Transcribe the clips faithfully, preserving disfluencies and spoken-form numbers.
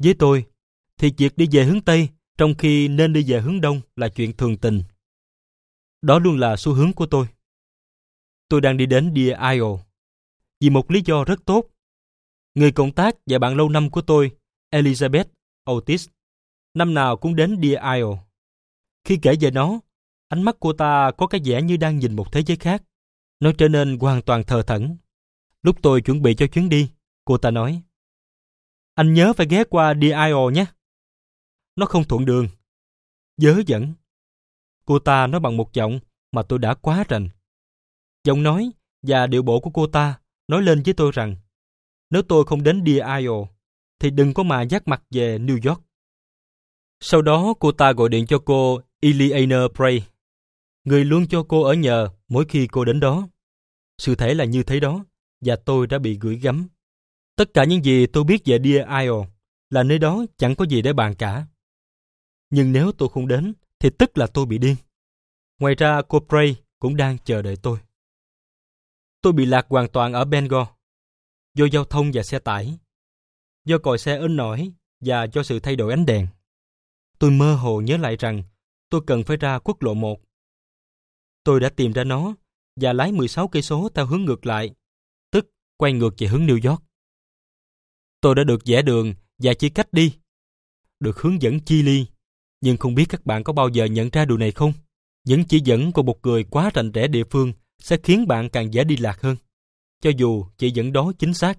Với tôi, thì việc đi về hướng Tây trong khi nên đi về hướng Đông là chuyện thường tình. Đó luôn là xu hướng của tôi. Tôi đang đi đến Deer Isle vì một lý do rất tốt. Người cộng tác và bạn lâu năm của tôi, Elizabeth Otis, năm nào cũng đến Deer Isle. Khi kể về nó, ánh mắt cô ta có cái vẻ như đang nhìn một thế giới khác. Nó trở nên hoàn toàn thờ thẫn. Lúc tôi chuẩn bị cho chuyến đi, cô ta nói: "Anh nhớ phải ghé qua Deer Isle nhé. Nó không thuận đường. Dớ dẫn." Cô ta nói bằng một giọng mà tôi đã quá rành. Giọng nói và điệu bộ của cô ta nói lên với tôi rằng nếu tôi không đến Deer Isle thì đừng có mà dắt mặt về New York. Sau đó cô ta gọi điện cho cô Eleanor Bray, người luôn cho cô ở nhờ mỗi khi cô đến đó. Sự thể là như thế đó, và tôi đã bị gửi gắm. Tất cả những gì tôi biết về Deer Isle là nơi đó chẳng có gì để bàn cả. Nhưng nếu tôi không đến thì tức là tôi bị điên. Ngoài ra cô Bray cũng đang chờ đợi tôi. Tôi bị lạc hoàn toàn ở Bangor, do giao thông và xe tải, do còi xe inh ỏi và do sự thay đổi ánh đèn. Tôi mơ hồ nhớ lại rằng tôi cần phải ra quốc lộ một. Tôi đã tìm ra nó và lái mười sáu cây số theo hướng ngược lại, tức quay ngược về hướng New York. Tôi đã được vẽ đường và chỉ cách đi, được hướng dẫn chi li, nhưng không biết các bạn có bao giờ nhận ra điều này không? Những chỉ dẫn của một người quá rành rẽ địa phương sẽ khiến bạn càng dễ đi lạc hơn, cho dù chỉ dẫn đó chính xác.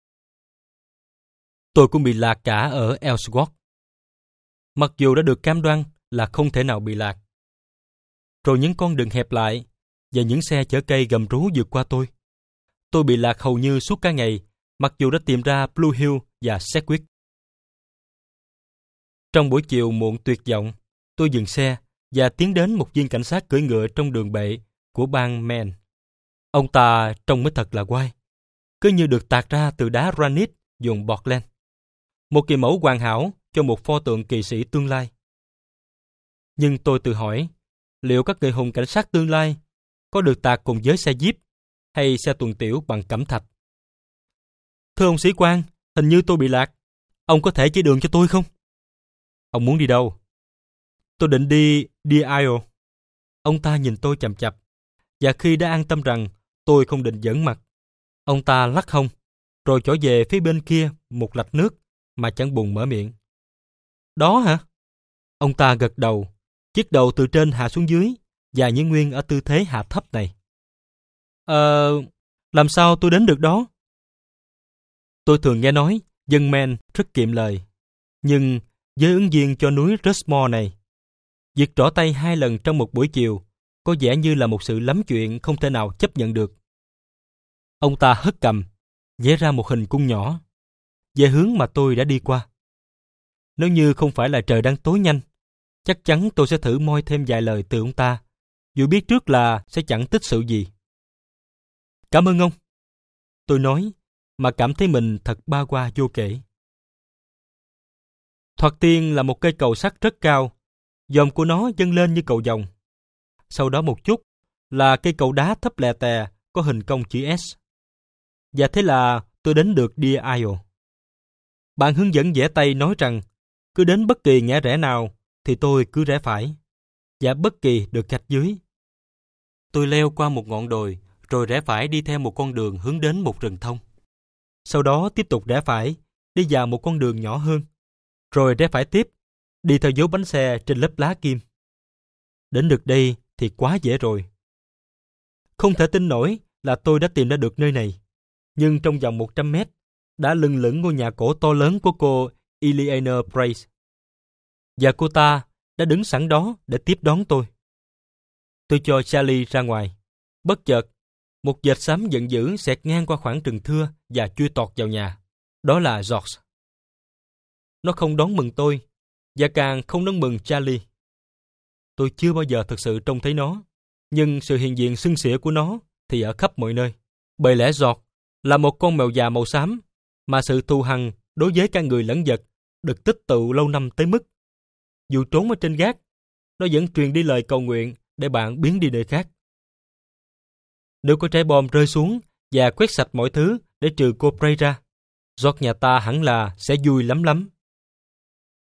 Tôi cũng bị lạc cả ở Ellsworth, mặc dù đã được cam đoan là không thể nào bị lạc. Rồi những con đường hẹp lại và những xe chở cây gầm rú vượt qua tôi. Tôi bị lạc hầu như suốt cả ngày, mặc dù đã tìm ra Blue Hill và Sedgwick. Trong buổi chiều muộn tuyệt vọng, tôi dừng xe và tiến đến một viên cảnh sát cưỡi ngựa trong đường bệ của bang Maine. Ông ta trông mới thật là oai, cứ như được tạc ra từ đá granite vùng Portland. Một kỳ mẫu hoàn hảo cho một pho tượng kỳ sĩ tương lai. Nhưng tôi tự hỏi, liệu các người hùng cảnh sát tương lai có được tạc cùng với xe jeep hay xe tuần tiểu bằng cẩm thạch? Thưa ông sĩ quan, hình như tôi bị lạc. Ông có thể chỉ đường cho tôi không? Ông muốn đi đâu? Tôi định đi Deer Isle. Ông ta nhìn tôi chằm chằm, và khi đã an tâm rằng tôi không định giỡn mặt, ông ta lắc hông, rồi trở về phía bên kia một lạch nước mà chẳng buồn mở miệng. Đó hả? Ông ta gật đầu, chiếc đầu từ trên hạ xuống dưới, và như nguyên ở tư thế hạ thấp này. Ờ, làm sao tôi đến được đó? Tôi thường nghe nói dân Maine rất kiệm lời, nhưng với ứng viên cho núi Rushmore này, việc trỏ tay hai lần trong một buổi chiều có vẻ như là một sự lắm chuyện không thể nào chấp nhận được. Ông ta hất cằm, vẽ ra một hình cung nhỏ về hướng mà tôi đã đi qua. Nếu như không phải là trời đang tối nhanh, chắc chắn tôi sẽ thử moi thêm vài lời từ ông ta, dù biết trước là sẽ chẳng tích sự gì. Cảm ơn ông, tôi nói, mà cảm thấy mình thật ba qua vô kể. Thoạt tiên là một cây cầu sắt rất cao, dòm của nó dâng lên như cầu vồng. Sau đó một chút là cây cầu đá thấp lè tè có hình cong chữ S. Và thế là tôi đến được Deer Isle. Bạn hướng dẫn vẽ tay nói rằng cứ đến bất kỳ ngã rẽ nào thì tôi cứ rẽ phải, và bất kỳ được gạch dưới. Tôi leo qua một ngọn đồi rồi rẽ phải đi theo một con đường hướng đến một rừng thông. Sau đó tiếp tục rẽ phải, đi vào một con đường nhỏ hơn, rồi rẽ phải tiếp, đi theo dấu bánh xe trên lớp lá kim. Đến được đây thì quá dễ rồi. Không thể tin nổi là tôi đã tìm ra được nơi này, nhưng trong vòng một trăm mét đã lừng lững ngôi nhà cổ to lớn của cô Eleanor Bray. Và cô ta đã đứng sẵn đó để tiếp đón tôi. Tôi cho Charlie ra ngoài. Bất chợt, một vệt xám giận dữ xẹt ngang qua khoảng rừng thưa và chui tọt vào nhà. Đó là George. Nó không đón mừng tôi, và càng không đón mừng Charlie. Tôi chưa bao giờ thực sự trông thấy nó, nhưng sự hiện diện xưng xỉa của nó thì ở khắp mọi nơi. Bởi lẽ George là một con mèo già màu xám, mà sự thù hằn đối với cả người lẫn vật được tích tụ lâu năm tới mức dù trốn ở trên gác, nó vẫn truyền đi lời cầu nguyện để bạn biến đi nơi khác. Nếu có trái bom rơi xuống và quét sạch mọi thứ để trừ cô Bray ra, George nhà ta hẳn là sẽ vui lắm lắm.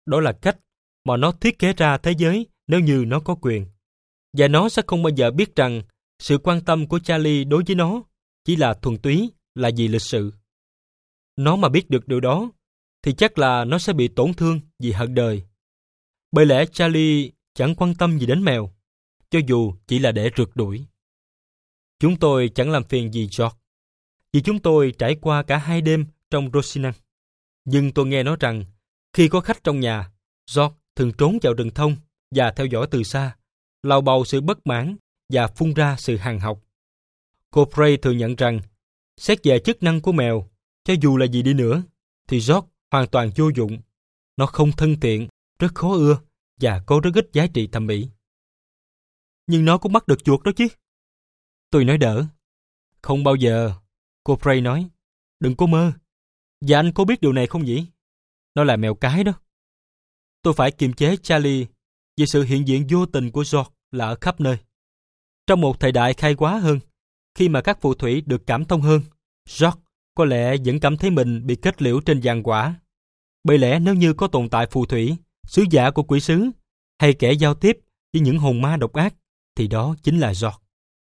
Đó là cách mà nó thiết kế ra thế giới nếu như nó có quyền. Và nó sẽ không bao giờ biết rằng sự quan tâm của Charlie đối với nó chỉ là thuần túy, là vì lịch sự. Nó mà biết được điều đó, thì chắc là nó sẽ bị tổn thương vì hận đời. Bởi lẽ Charlie chẳng quan tâm gì đến mèo, cho dù chỉ là để rượt đuổi. Chúng tôi chẳng làm phiền gì George, vì chúng tôi trải qua cả hai đêm trong Rocinante. Nhưng tôi nghe nói rằng, khi có khách trong nhà, George thường trốn vào rừng thông và theo dõi từ xa, lào bầu sự bất mãn và phun ra sự hằn học. Cô Frey thừa nhận rằng, xét về chức năng của mèo, cho dù là gì đi nữa, thì George hoàn toàn vô dụng. Nó không thân thiện, rất khó ưa và có rất ít giá trị thẩm mỹ. Nhưng nó cũng bắt được chuột đó chứ. Tôi nói đỡ. Không bao giờ, cô Frey nói. Đừng có mơ. Và anh có biết điều này không nhỉ? Nó là mèo cái đó. Tôi phải kiềm chế Charlie vì sự hiện diện vô tình của George là ở khắp nơi. Trong một thời đại khai hóa hơn, khi mà các phù thủy được cảm thông hơn, George có lẽ vẫn cảm thấy mình bị kết liễu trên giàn quả. Bởi lẽ nếu như có tồn tại phù thủy, sứ giả của quỷ sứ, hay kẻ giao tiếp với những hồn ma độc ác, thì đó chính là George.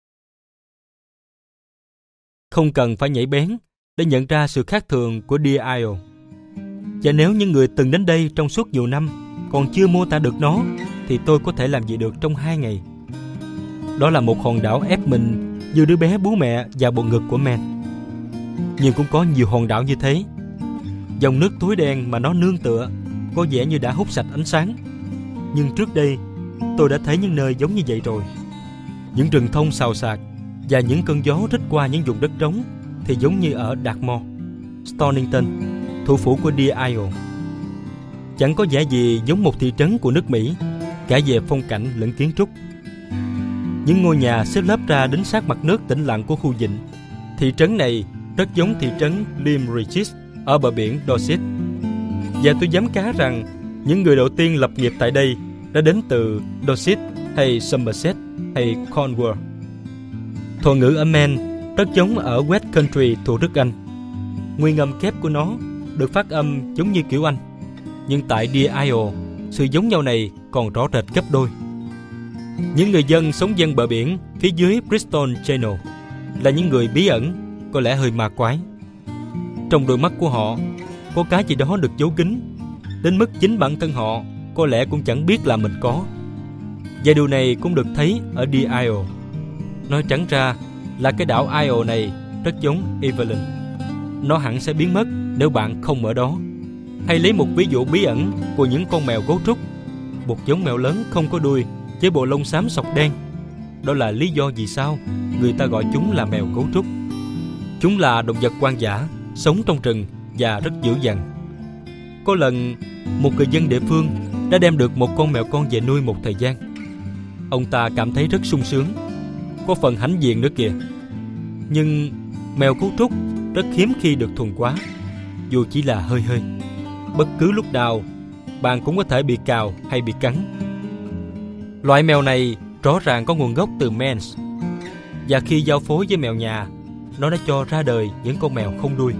Không cần phải nhảy bén để nhận ra sự khác thường của Deer Isle. Và nếu những người từng đến đây trong suốt nhiều năm còn chưa mô tả được nó, thì tôi có thể làm gì được trong hai ngày. Đó là một hòn đảo ép mình như đứa bé bú mẹ vào bộ ngực của Man. Nhưng cũng có nhiều hòn đảo như thế. Dòng nước tối đen mà nó nương tựa có vẻ như đã hút sạch ánh sáng. Nhưng trước đây, tôi đã thấy những nơi giống như vậy rồi. Những rừng thông xào xạc và những cơn gió rít qua những vùng đất trống thì giống như ở Dartmoor, Stonington, thủ phủ của Deer Isle. Chẳng có vẻ gì giống một thị trấn của nước Mỹ, cả về phong cảnh lẫn kiến trúc. Những ngôi nhà xếp lớp ra đến sát mặt nước tĩnh lặng của khu vịnh. Thị trấn này rất giống thị trấn Lyme Regis ở bờ biển Dorset. Và tôi dám cá rằng những người đầu tiên lập nghiệp tại đây đã đến từ Dorset hay Somerset hay Cornwall. Thuật ngữ ở Maine rất giống ở West Country thuộc nước Anh. Nguyên âm kép của nó được phát âm giống như kiểu Anh. Nhưng tại Deer Isle, sự giống nhau này còn rõ rệt gấp đôi. Những người dân sống ven bờ biển phía dưới Bristol Channel là những người bí ẩn, có lẽ hơi ma quái. Trong đôi mắt của họ có cái gì đó được giấu kín, đến mức chính bản thân họ có lẽ cũng chẳng biết là mình có. Và điều này cũng được thấy ở Deer Isle. Nói trắng ra là cái đảo Isle này rất giống Evelyn. Nó hẳn sẽ biến mất nếu bạn không ở đó. Hay lấy một ví dụ bí ẩn của những con mèo gấu trúc, một giống mèo lớn không có đuôi với bộ lông xám sọc đen. Đó là lý do vì sao người ta gọi chúng là mèo gấu trúc. Chúng là động vật hoang dã, sống trong rừng và rất dữ dằn. Có lần, một người dân địa phương đã đem được một con mèo con về nuôi một thời gian. Ông ta cảm thấy rất sung sướng, có phần hãnh diện nữa kìa. Nhưng mèo gấu trúc rất hiếm khi được thuần hóa, dù chỉ là hơi hơi. Bất cứ lúc nào, bạn cũng có thể bị cào hay bị cắn. Loại mèo này rõ ràng có nguồn gốc từ Maine. Và khi giao phối với mèo nhà, nó đã cho ra đời những con mèo không đuôi.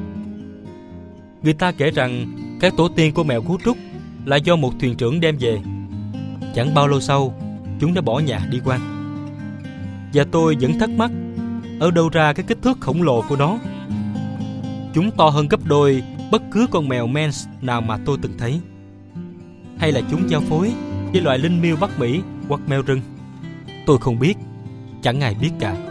Người ta kể rằng các tổ tiên của mèo gấu trúc là do một thuyền trưởng đem về. Chẳng bao lâu sau, chúng đã bỏ nhà đi quanh. Và tôi vẫn thắc mắc, ở đâu ra cái kích thước khổng lồ của nó. Chúng to hơn gấp đôi bất cứ con mèo Maine nào mà tôi từng thấy. Hay là chúng giao phối với loại linh miêu Bắc Mỹ hoặc mèo rừng? Tôi không biết, chẳng ai biết cả.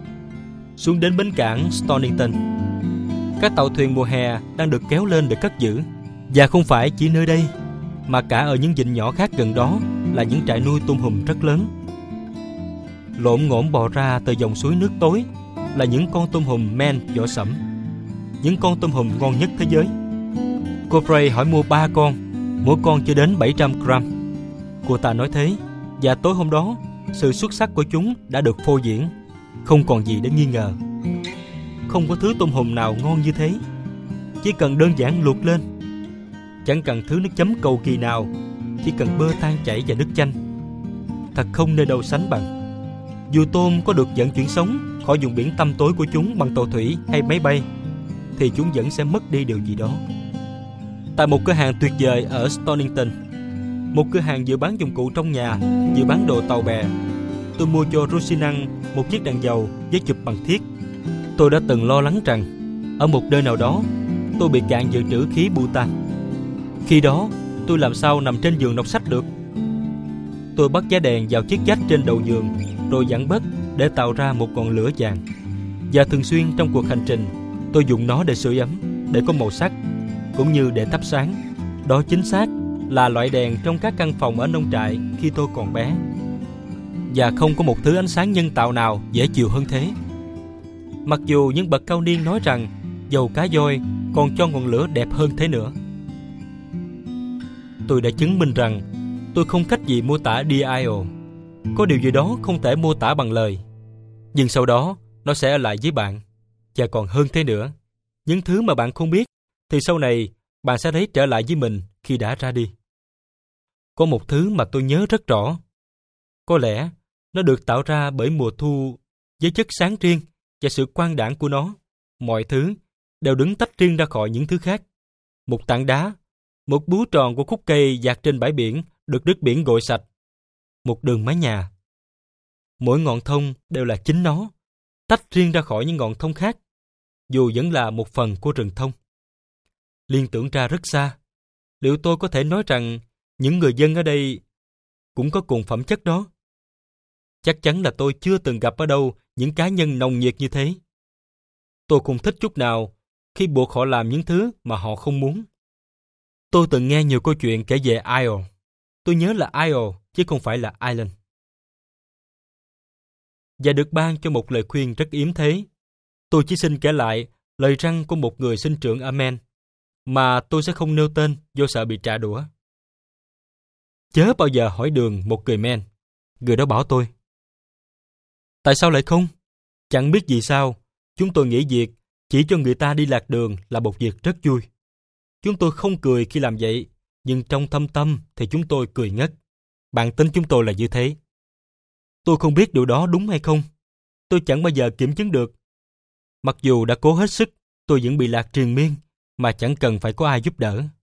Xuống đến bến cảng Stonington, các tàu thuyền mùa hè đang được kéo lên để cất giữ. Và không phải chỉ nơi đây, mà cả ở những vịnh nhỏ khác gần đó là những trại nuôi tôm hùm rất lớn. Lộn ngổn bò ra từ dòng suối nước tối là những con tôm hùm Maine vỏ sẫm, những con tôm hùm ngon nhất thế giới. Cô Frey hỏi mua ba con, mỗi con chưa đến bảy trăm gram. Cô ta nói thế, và tối hôm đó, sự xuất sắc của chúng đã được phô diễn, không còn gì để nghi ngờ. Không có thứ tôm hùm nào ngon như thế. Chỉ cần đơn giản luộc lên, chẳng cần thứ nước chấm cầu kỳ nào, chỉ cần bơ tan chảy và nước chanh. Thật không nơi đâu sánh bằng. Dù tôm có được vận chuyển sống khỏi vùng biển tăm tối của chúng bằng tàu thủy hay máy bay, thì chúng vẫn sẽ mất đi điều gì đó. Tại một cửa hàng tuyệt vời ở Stonington, một cửa hàng vừa bán dụng cụ trong nhà, vừa bán đồ tàu bè. Tôi mua cho Rosinang một chiếc đèn dầu với chụp bằng thiết. Tôi đã từng lo lắng rằng ở một nơi nào đó tôi bị cạn dự trữ khí butan. Khi đó tôi làm sao nằm trên giường đọc sách được? Tôi bắt giá đèn vào chiếc vách trên đầu giường, rồi vặn bớt để tạo ra một ngọn lửa vàng. Và thường xuyên trong cuộc hành trình, tôi dùng nó để sưởi ấm, để có màu sắc, cũng như để thắp sáng. Đó chính xác là loại đèn trong các căn phòng ở nông trại khi tôi còn bé. Và không có một thứ ánh sáng nhân tạo nào dễ chịu hơn thế. Mặc dù những bậc cao niên nói rằng dầu cá voi còn cho ngọn lửa đẹp hơn thế nữa. Tôi đã chứng minh rằng tôi không cách gì mô tả Dial. Có điều gì đó không thể mô tả bằng lời. Nhưng sau đó nó sẽ ở lại với bạn. Và còn hơn thế nữa, những thứ mà bạn không biết thì sau này bạn sẽ thấy trở lại với mình khi đã ra đi. Có một thứ mà tôi nhớ rất rõ. Có lẽ nó được tạo ra bởi mùa thu với chất sáng riêng và sự quang đãng của nó. Mọi thứ đều đứng tách riêng ra khỏi những thứ khác. Một tảng đá, một búa tròn của khúc cây dạt trên bãi biển được nước biển gội sạch. Một đường mái nhà. Mỗi ngọn thông đều là chính nó, tách riêng ra khỏi những ngọn thông khác, dù vẫn là một phần của rừng thông. Liên tưởng ra rất xa, liệu tôi có thể nói rằng những người dân ở đây cũng có cùng phẩm chất đó? Chắc chắn là tôi chưa từng gặp ở đâu những cá nhân nồng nhiệt như thế. Tôi không thích chút nào khi buộc họ làm những thứ mà họ không muốn. Tôi từng nghe nhiều câu chuyện kể về Isle. Tôi nhớ là Isle chứ không phải là Island. Và được ban cho một lời khuyên rất yếm thế. Tôi chỉ xin kể lại lời răn của một người sinh trưởng ở Maine, mà tôi sẽ không nêu tên do sợ bị trả đũa. Chớ bao giờ hỏi đường một người Maine, người đó bảo tôi. Tại sao lại không? Chẳng biết vì sao, chúng tôi nghĩ việc chỉ cho người ta đi lạc đường là một việc rất vui. Chúng tôi không cười khi làm vậy, nhưng trong thâm tâm thì chúng tôi cười ngất. Bản tính chúng tôi là như thế. Tôi không biết điều đó đúng hay không. Tôi chẳng bao giờ kiểm chứng được. Mặc dù đã cố hết sức, tôi vẫn bị lạc triền miên, mà chẳng cần phải có ai giúp đỡ.